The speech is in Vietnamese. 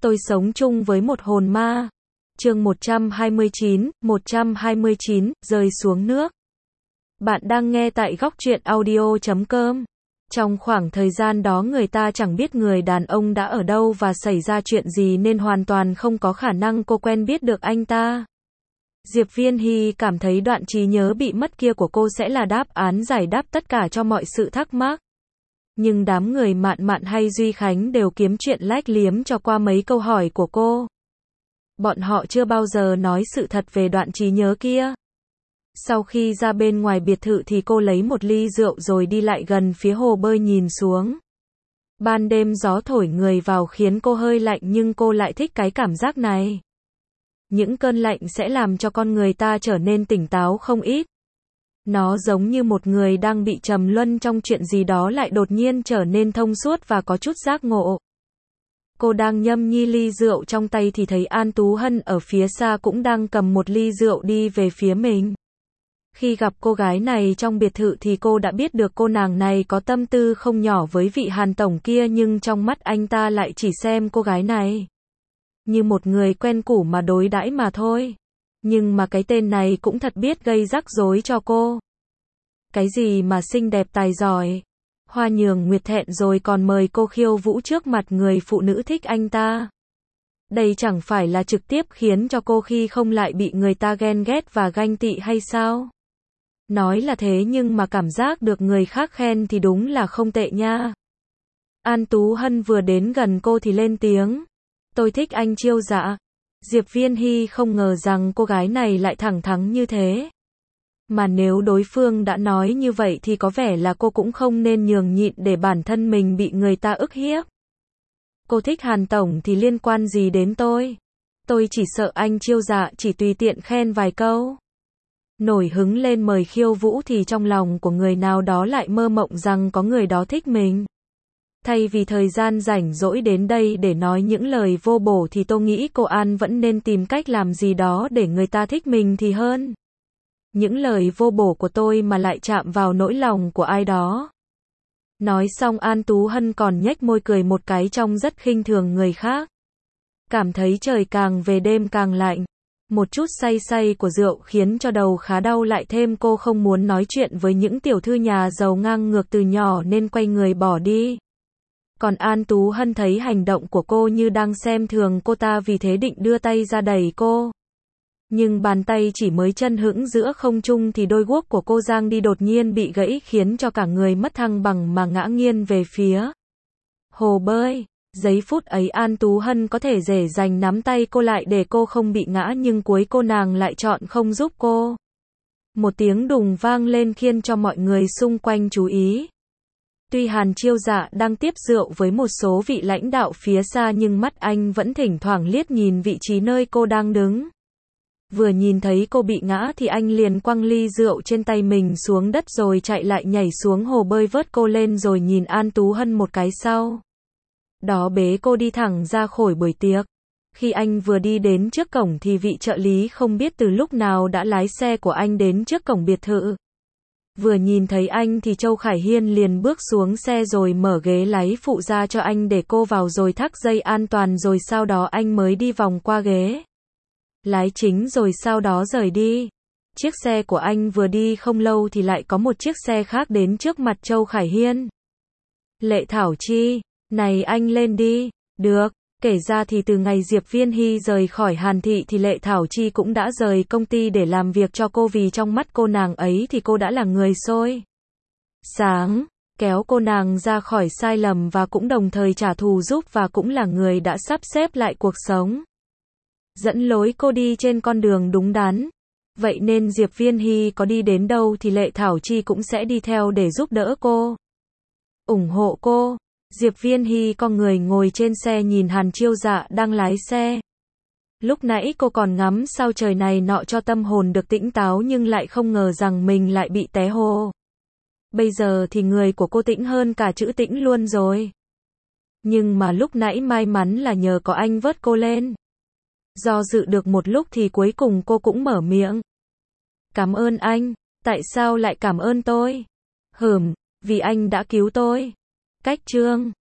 Tôi sống chung với một hồn ma. Chương 129, rơi xuống nước. Bạn đang nghe tại góc truyện audio.com. Trong khoảng thời gian đó người ta chẳng biết người đàn ông đã ở đâu và xảy ra chuyện gì nên hoàn toàn không có khả năng cô quen biết được anh ta. Diệp Viên Hy cảm thấy đoạn trí nhớ bị mất kia của cô sẽ là đáp án giải đáp tất cả cho mọi sự thắc mắc. Nhưng đám người Mạn Mạn hay Duy Khánh đều kiếm chuyện lách liếm cho qua mấy câu hỏi của cô. Bọn họ chưa bao giờ nói sự thật về đoạn trí nhớ kia. Sau khi ra bên ngoài biệt thự thì cô lấy một ly rượu rồi đi lại gần phía hồ bơi nhìn xuống. Ban đêm gió thổi người vào khiến cô hơi lạnh nhưng cô lại thích cái cảm giác này. Những cơn lạnh sẽ làm cho con người ta trở nên tỉnh táo không ít. Nó giống như một người đang bị trầm luân trong chuyện gì đó lại đột nhiên trở nên thông suốt và có chút giác ngộ. Cô đang nhâm nhi ly rượu trong tay thì thấy An Tú Hân ở phía xa cũng đang cầm một ly rượu đi về phía mình. Khi gặp cô gái này trong biệt thự thì cô đã biết được cô nàng này có tâm tư không nhỏ với vị Hàn tổng kia, nhưng trong mắt anh ta lại chỉ xem cô gái này như một người quen cũ mà đối đãi mà thôi. Nhưng mà cái tên này cũng thật biết gây rắc rối cho cô. Cái gì mà xinh đẹp tài giỏi, Hoa Nhường Nguyệt thẹn rồi còn mời cô khiêu vũ trước mặt người phụ nữ thích anh ta. Đây chẳng phải là trực tiếp khiến cho cô khi không lại bị người ta ghen ghét và ganh tị hay sao? Nói là thế nhưng mà cảm giác được người khác khen thì đúng là không tệ nha. An Tú Hân vừa đến gần cô thì lên tiếng. Tôi thích anh Chiêu Dạ. Diệp Viên Hy không ngờ rằng cô gái này lại thẳng thắn như thế. Mà nếu đối phương đã nói như vậy thì có vẻ là cô cũng không nên nhường nhịn để bản thân mình bị người ta ức hiếp. Cô thích Hàn tổng thì liên quan gì đến tôi? Tôi chỉ sợ anh Chiêu Dạ chỉ tùy tiện khen vài câu. Nổi hứng lên mời khiêu vũ thì trong lòng của người nào đó lại mơ mộng rằng có người đó thích mình. Thay vì thời gian rảnh rỗi đến đây để nói những lời vô bổ thì tôi nghĩ cô An vẫn nên tìm cách làm gì đó để người ta thích mình thì hơn. Những lời vô bổ của tôi mà lại chạm vào nỗi lòng của ai đó. Nói xong An Tú Hân còn nhếch môi cười một cái trông rất khinh thường người khác. Cảm thấy trời càng về đêm càng lạnh. Một chút say say của rượu khiến cho đầu khá đau, lại thêm cô không muốn nói chuyện với những tiểu thư nhà giàu ngang ngược từ nhỏ nên quay người bỏ đi. Còn An Tú Hân thấy hành động của cô như đang xem thường cô ta, vì thế định đưa tay ra đẩy cô. Nhưng bàn tay chỉ mới chân hững giữa không trung thì đôi guốc của cô giang đi đột nhiên bị gãy khiến cho cả người mất thăng bằng mà ngã nghiêng về phía hồ bơi. Giây phút ấy An Tú Hân có thể dễ dàng nắm tay cô lại để cô không bị ngã, nhưng cuối cô nàng lại chọn không giúp cô. Một tiếng đùng vang lên khiến cho mọi người xung quanh chú ý. Tuy Hàn Chiêu Dạ đang tiếp rượu với một số vị lãnh đạo phía xa nhưng mắt anh vẫn thỉnh thoảng liếc nhìn vị trí nơi cô đang đứng. Vừa nhìn thấy cô bị ngã thì anh liền quăng ly rượu trên tay mình xuống đất rồi chạy lại nhảy xuống hồ bơi vớt cô lên rồi nhìn An Tú Hân một cái sau đó bế cô đi thẳng ra khỏi buổi tiệc. Khi anh vừa đi đến trước cổng thì vị trợ lý không biết từ lúc nào đã lái xe của anh đến trước cổng biệt thự. Vừa nhìn thấy anh thì Châu Khải Hiên liền bước xuống xe rồi mở ghế lái phụ ra cho anh để cô vào rồi thắt dây an toàn, rồi sau đó anh mới đi vòng qua ghế lái chính rồi sau đó rời đi. Chiếc xe của anh vừa đi không lâu thì lại có một chiếc xe khác đến trước mặt Châu Khải Hiên. Lệ Thảo Chi, này anh lên đi. Được. Kể ra thì từ ngày Diệp Viên Hy rời khỏi Hàn Thị thì Lệ Thảo Chi cũng đã rời công ty để làm việc cho cô, vì trong mắt cô nàng ấy thì cô đã là người soi sáng, kéo cô nàng ra khỏi sai lầm và cũng đồng thời trả thù giúp, và cũng là người đã sắp xếp lại cuộc sống, dẫn lối cô đi trên con đường đúng đắn. Vậy nên Diệp Viên Hy có đi đến đâu thì Lệ Thảo Chi cũng sẽ đi theo để giúp đỡ cô, ủng hộ cô. Diệp Viên Hy con người ngồi trên xe nhìn Hàn Chiêu Dạ đang lái xe. Lúc nãy cô còn ngắm sao trời này nọ cho tâm hồn được tĩnh táo, nhưng lại không ngờ rằng mình lại bị té hồ. Bây giờ thì người của cô tĩnh hơn cả chữ tĩnh luôn rồi. Nhưng mà lúc nãy may mắn là nhờ có anh vớt cô lên. Do dự được một lúc thì cuối cùng cô cũng mở miệng. Cảm ơn anh. Tại sao lại cảm ơn tôi? Vì anh đã cứu tôi. Cách chương